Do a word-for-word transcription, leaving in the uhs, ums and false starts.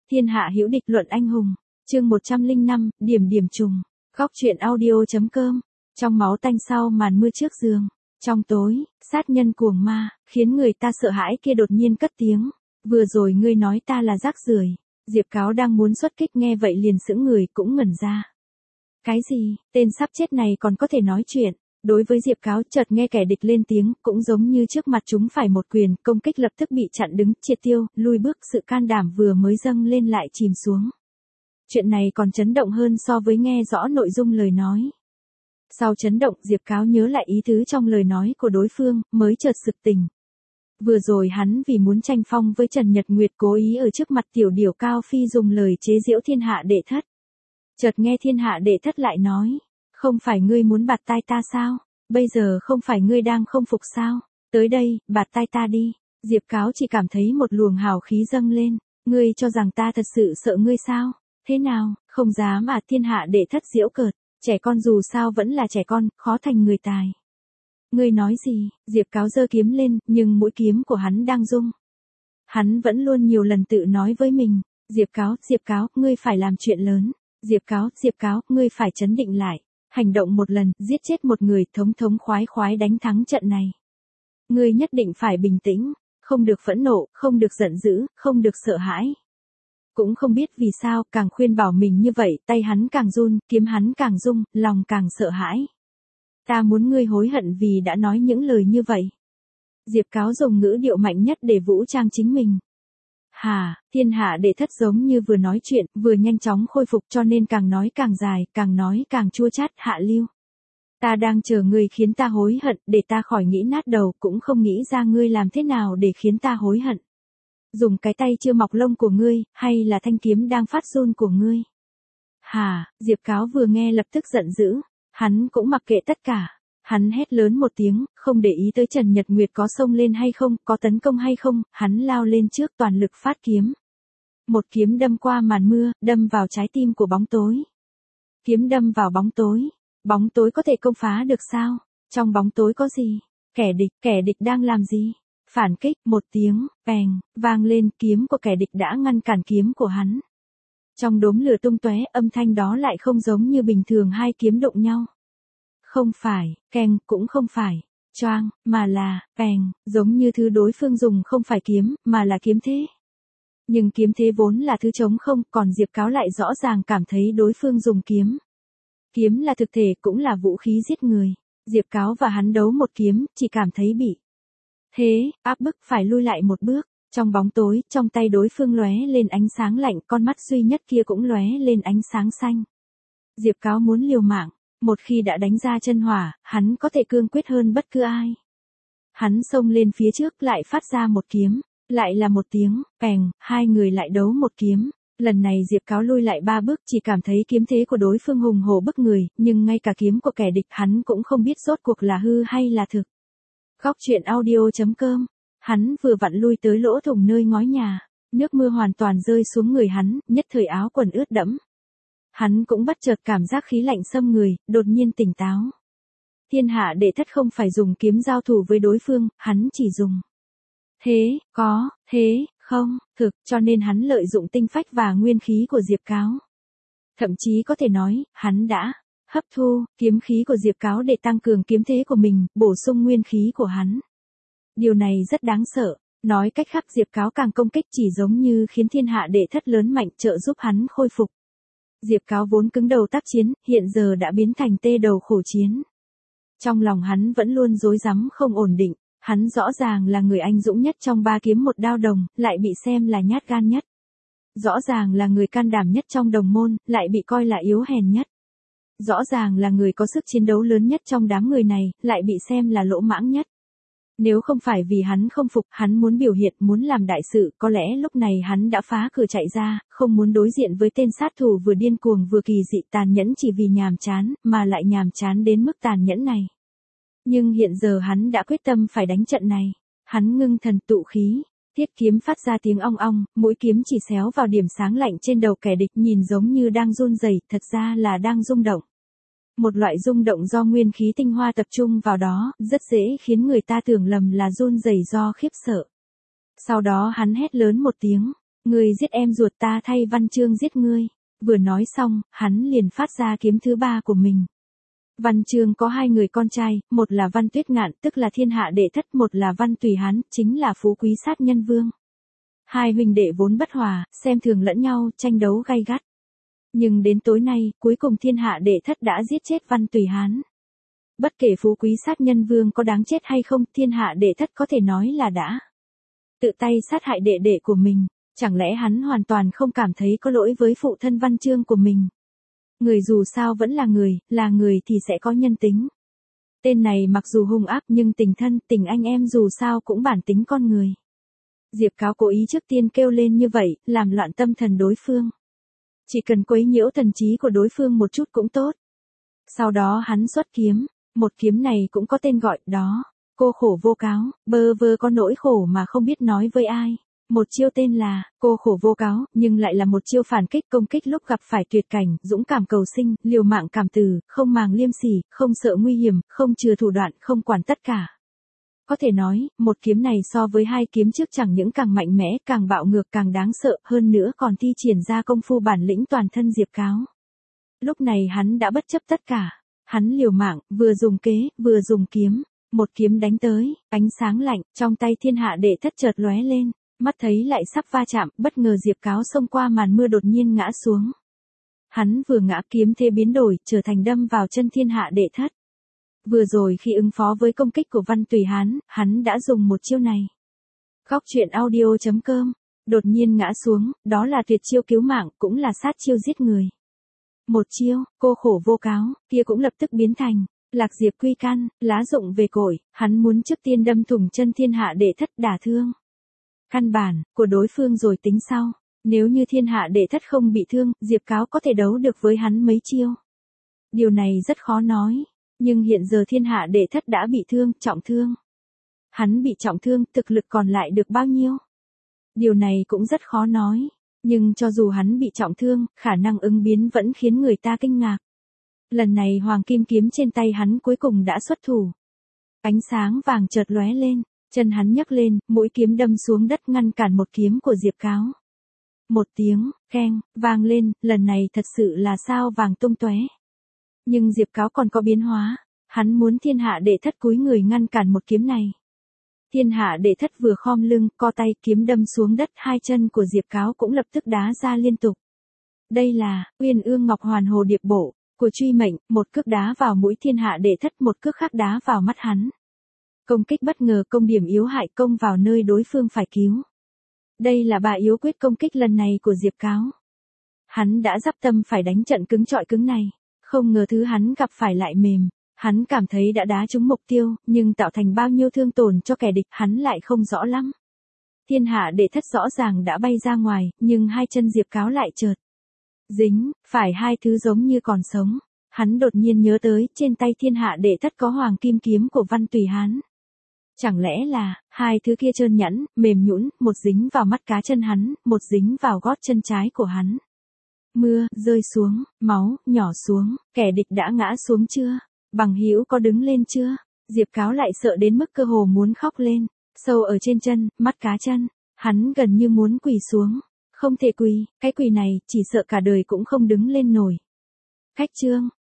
Thiên hạ hữu địch luận anh hùng. Chương một trăm lẻ năm, điểm điểm trùng. Góc truyện audio.com. Trong máu tanh sau màn mưa trước giường. Trong tối, sát nhân cuồng ma, khiến người ta sợ hãi kia đột nhiên cất tiếng. Vừa rồi ngươi nói ta là rác rưởi. Diệp Cáo đang muốn xuất kích nghe vậy liền sững người cũng ngẩn ra. Cái gì, tên sắp chết này còn có thể nói chuyện. Đối với Diệp Cáo chợt nghe kẻ địch lên tiếng, cũng giống như trước mặt chúng phải một quyền, công kích lập tức bị chặn đứng, triệt tiêu, lui bước, sự can đảm vừa mới dâng lên lại chìm xuống. Chuyện này còn chấn động hơn so với nghe rõ nội dung lời nói. Sau chấn động, Diệp Cáo nhớ lại ý tứ trong lời nói của đối phương, mới chợt sực tỉnh. Vừa rồi hắn vì muốn tranh phong với Trần Nhật Nguyệt cố ý ở trước mặt tiểu điểu Cao Phi dùng lời chế giễu thiên hạ đệ thất. Chợt nghe thiên hạ đệ thất lại nói. Không phải ngươi muốn bạt tai ta sao? Bây giờ không phải ngươi đang không phục sao? Tới đây, bạt tai ta đi. Diệp Cáo chỉ cảm thấy một luồng hào khí dâng lên. Ngươi cho rằng ta thật sự sợ ngươi sao? Thế nào, không dám à? Thiên hạ đệ thất giễu cợt. Trẻ con dù sao vẫn là trẻ con, khó thành người tài. Ngươi nói gì? Diệp Cáo giơ kiếm lên, nhưng mũi kiếm của hắn đang rung. Hắn vẫn luôn nhiều lần tự nói với mình. Diệp Cáo, Diệp Cáo, ngươi phải làm chuyện lớn. Diệp Cáo, Diệp Cáo, ngươi phải trấn định lại. Hành động một lần, giết chết một người, thống thống khoái khoái đánh thắng trận này. Ngươi nhất định phải bình tĩnh, không được phẫn nộ, không được giận dữ, không được sợ hãi. Cũng không biết vì sao, càng khuyên bảo mình như vậy, tay hắn càng run, kiếm hắn càng rung, lòng càng sợ hãi. Ta muốn ngươi hối hận vì đã nói những lời như vậy. Diệp Cáo dùng ngữ điệu mạnh nhất để vũ trang chính mình. Hà, thiên hạ đệ thất giống như vừa nói chuyện, vừa nhanh chóng khôi phục cho nên càng nói càng dài, càng nói càng chua chát, hạ lưu. Ta đang chờ ngươi khiến ta hối hận, để ta khỏi nghĩ nát đầu, cũng không nghĩ ra ngươi làm thế nào để khiến ta hối hận. Dùng cái tay chưa mọc lông của ngươi, hay là thanh kiếm đang phát run của ngươi? Hà, Diệp Cáo vừa nghe lập tức giận dữ, hắn cũng mặc kệ tất cả. Hắn hét lớn một tiếng, không để ý tới Trần Nhật Nguyệt có xông lên hay không, có tấn công hay không, hắn lao lên trước toàn lực phát kiếm. Một kiếm đâm qua màn mưa, đâm vào trái tim của bóng tối. Kiếm đâm vào bóng tối, bóng tối có thể công phá được sao? Trong bóng tối có gì? Kẻ địch, kẻ địch đang làm gì? Phản kích, một tiếng, bèng, vang lên, kiếm của kẻ địch đã ngăn cản kiếm của hắn. Trong đốm lửa tung tóe, âm thanh đó lại không giống như bình thường hai kiếm đụng nhau. Không phải, keng, cũng không phải, choang, mà là, bèng, giống như thứ đối phương dùng không phải kiếm, mà là kiếm thế. Nhưng kiếm thế vốn là thứ trống không, còn Diệp Cáo lại rõ ràng cảm thấy đối phương dùng kiếm. Kiếm là thực thể cũng là vũ khí giết người. Diệp Cáo và hắn đấu một kiếm, chỉ cảm thấy bị thế, áp bức phải lui lại một bước. Trong bóng tối, trong tay đối phương lóe lên ánh sáng lạnh, con mắt duy nhất kia cũng lóe lên ánh sáng xanh. Diệp Cáo muốn liều mạng. Một khi đã đánh ra chân hỏa, hắn có thể cương quyết hơn bất cứ ai. Hắn xông lên phía trước lại phát ra một kiếm, lại là một tiếng, bèng, hai người lại đấu một kiếm. Lần này Diệp Cáo lui lại ba bước chỉ cảm thấy kiếm thế của đối phương hùng hổ bức người, nhưng ngay cả kiếm của kẻ địch hắn cũng không biết rốt cuộc là hư hay là thực. Góc truyện audio.com, hắn vừa vặn lui tới lỗ thủng nơi ngói nhà, nước mưa hoàn toàn rơi xuống người hắn, nhất thời áo quần ướt đẫm. Hắn cũng bất chợt cảm giác khí lạnh xâm người, đột nhiên tỉnh táo. Thiên hạ đệ thất không phải dùng kiếm giao thủ với đối phương, hắn chỉ dùng thế, có, thế, không, thực, cho nên hắn lợi dụng tinh phách và nguyên khí của Diệp Cáo. Thậm chí có thể nói, hắn đã hấp thu kiếm khí của Diệp Cáo để tăng cường kiếm thế của mình, bổ sung nguyên khí của hắn. Điều này rất đáng sợ, nói cách khác Diệp Cáo càng công kích chỉ giống như khiến thiên hạ đệ thất lớn mạnh trợ giúp hắn khôi phục. Diệp Cáo vốn cứng đầu tác chiến, hiện giờ đã biến thành tê đầu khổ chiến. Trong lòng hắn vẫn luôn rối rắm không ổn định, hắn rõ ràng là người anh dũng nhất trong ba kiếm một đao đồng, lại bị xem là nhát gan nhất. Rõ ràng là người can đảm nhất trong đồng môn, lại bị coi là yếu hèn nhất. Rõ ràng là người có sức chiến đấu lớn nhất trong đám người này, lại bị xem là lỗ mãng nhất. Nếu không phải vì hắn không phục, hắn muốn biểu hiện, muốn làm đại sự, có lẽ lúc này hắn đã phá cửa chạy ra, không muốn đối diện với tên sát thủ vừa điên cuồng vừa kỳ dị tàn nhẫn chỉ vì nhàm chán, mà lại nhàm chán đến mức tàn nhẫn này. Nhưng hiện giờ hắn đã quyết tâm phải đánh trận này. Hắn ngưng thần tụ khí, thiết kiếm phát ra tiếng ong ong, mũi kiếm chỉ xéo vào điểm sáng lạnh trên đầu kẻ địch nhìn giống như đang run rẩy, thật ra là đang rung động. Một loại rung động do nguyên khí tinh hoa tập trung vào đó, rất dễ khiến người ta tưởng lầm là run rẩy do khiếp sợ. Sau đó hắn hét lớn một tiếng, Ngươi giết em ruột ta thay Văn Chương giết ngươi. Vừa nói xong, hắn liền phát ra kiếm thứ ba của mình. Văn Chương có hai người con trai, một là Văn Tuyết Ngạn tức là thiên hạ đệ thất, một là Văn Tùy Hán, chính là phú quý sát nhân vương. Hai huynh đệ vốn bất hòa, xem thường lẫn nhau, tranh đấu gay gắt. Nhưng đến tối nay, cuối cùng thiên hạ đệ thất đã giết chết Văn Tùy Hán. Bất kể phú quý sát nhân vương có đáng chết hay không, thiên hạ đệ thất có thể nói là đã tự tay sát hại đệ đệ của mình. Chẳng lẽ hắn hoàn toàn không cảm thấy có lỗi với phụ thân Văn Chương của mình? Người dù sao vẫn là người, là người thì sẽ có nhân tính. Tên này mặc dù hung ác nhưng tình thân, tình anh em dù sao cũng bản tính con người. Diệp Cáo cố ý trước tiên kêu lên như vậy, làm loạn tâm thần đối phương. Chỉ cần quấy nhiễu thần trí của đối phương một chút cũng tốt. Sau đó hắn xuất kiếm, một kiếm này cũng có tên gọi, đó, cô khổ vô cáo, bơ vơ có nỗi khổ mà không biết nói với ai. Một chiêu tên là, cô khổ vô cáo, nhưng lại là một chiêu phản kích công kích lúc gặp phải tuyệt cảnh, dũng cảm cầu sinh, liều mạng cảm từ, không màng liêm sỉ, không sợ nguy hiểm, không chừa thủ đoạn, không quản tất cả. Có thể nói, một kiếm này so với hai kiếm trước chẳng những càng mạnh mẽ, càng bạo ngược, càng đáng sợ, hơn nữa còn thi triển ra công phu bản lĩnh toàn thân Diệp Cáo. Lúc này hắn đã bất chấp tất cả, hắn liều mạng, vừa dùng kế, vừa dùng kiếm, một kiếm đánh tới, ánh sáng lạnh, trong tay thiên hạ đệ thất chợt lóe lên. Mắt thấy lại sắp va chạm, bất ngờ Diệp Cáo xông qua màn mưa đột nhiên ngã xuống. Hắn vừa ngã kiếm thế biến đổi, trở thành đâm vào chân thiên hạ đệ thất. Vừa rồi khi ứng phó với công kích của Văn Tùy Hán, hắn đã dùng một chiêu này. Góc truyện audio chấm com, đột nhiên ngã xuống, đó là tuyệt chiêu cứu mạng, cũng là sát chiêu giết người. Một chiêu, cô khổ vô cáo, kia cũng lập tức biến thành, lạc diệp quy căn, lá rụng về cội, hắn muốn trước tiên đâm thủng chân thiên hạ đệ thất đả thương. Căn bản của đối phương rồi tính sau, nếu như thiên hạ đệ thất không bị thương, Diệp Cáo có thể đấu được với hắn mấy chiêu. Điều này rất khó nói, nhưng hiện giờ thiên hạ đệ thất đã bị thương, trọng thương. Hắn bị trọng thương, thực lực còn lại được bao nhiêu? Điều này cũng rất khó nói, nhưng cho dù hắn bị trọng thương, khả năng ứng biến vẫn khiến người ta kinh ngạc. Lần này hoàng kim kiếm trên tay hắn cuối cùng đã xuất thủ. Ánh sáng vàng chợt lóe lên. Chân hắn nhấc lên, mũi kiếm đâm xuống đất ngăn cản một kiếm của Diệp Cáo. Một tiếng, keng, vang lên, lần này thật sự là sao vàng tung tóe. Nhưng Diệp Cáo còn có biến hóa, hắn muốn thiên hạ đệ thất cúi người ngăn cản một kiếm này. Thiên hạ đệ thất vừa khom lưng, co tay kiếm đâm xuống đất, hai chân của Diệp Cáo cũng lập tức đá ra liên tục. Đây là, Uyên Ương Ngọc Hoàn Hồ Điệp Bộ, của Truy Mệnh, một cước đá vào mũi thiên hạ đệ thất, một cước khác đá vào mắt hắn. Công kích bất ngờ, công điểm yếu hại, công vào nơi đối phương phải cứu. Đây là bà yếu quyết công kích lần này của Diệp Cáo. Hắn đã dắp tâm phải đánh trận cứng trọi cứng này, không ngờ thứ hắn gặp phải lại mềm. Hắn cảm thấy đã đá trúng mục tiêu, nhưng tạo thành bao nhiêu thương tổn cho kẻ địch hắn lại không rõ lắm. Thiên hạ đệ thất rõ ràng đã bay ra ngoài, nhưng hai chân Diệp Cáo lại chợt dính, phải hai thứ giống như còn sống. Hắn đột nhiên nhớ tới, trên tay thiên hạ đệ thất có hoàng kim kiếm của Văn Tùy Hán. Chẳng lẽ là, hai thứ kia trơn nhẵn, mềm nhũn, một dính vào mắt cá chân hắn, một dính vào gót chân trái của hắn. Mưa, rơi xuống, máu, nhỏ xuống, kẻ địch đã ngã xuống chưa? Bằng hữu có đứng lên chưa? Diệp Cáo lại sợ đến mức cơ hồ muốn khóc lên, sâu ở trên chân, mắt cá chân, hắn gần như muốn quỳ xuống. Không thể quỳ, cái quỳ này, chỉ sợ cả đời cũng không đứng lên nổi. Khách chương,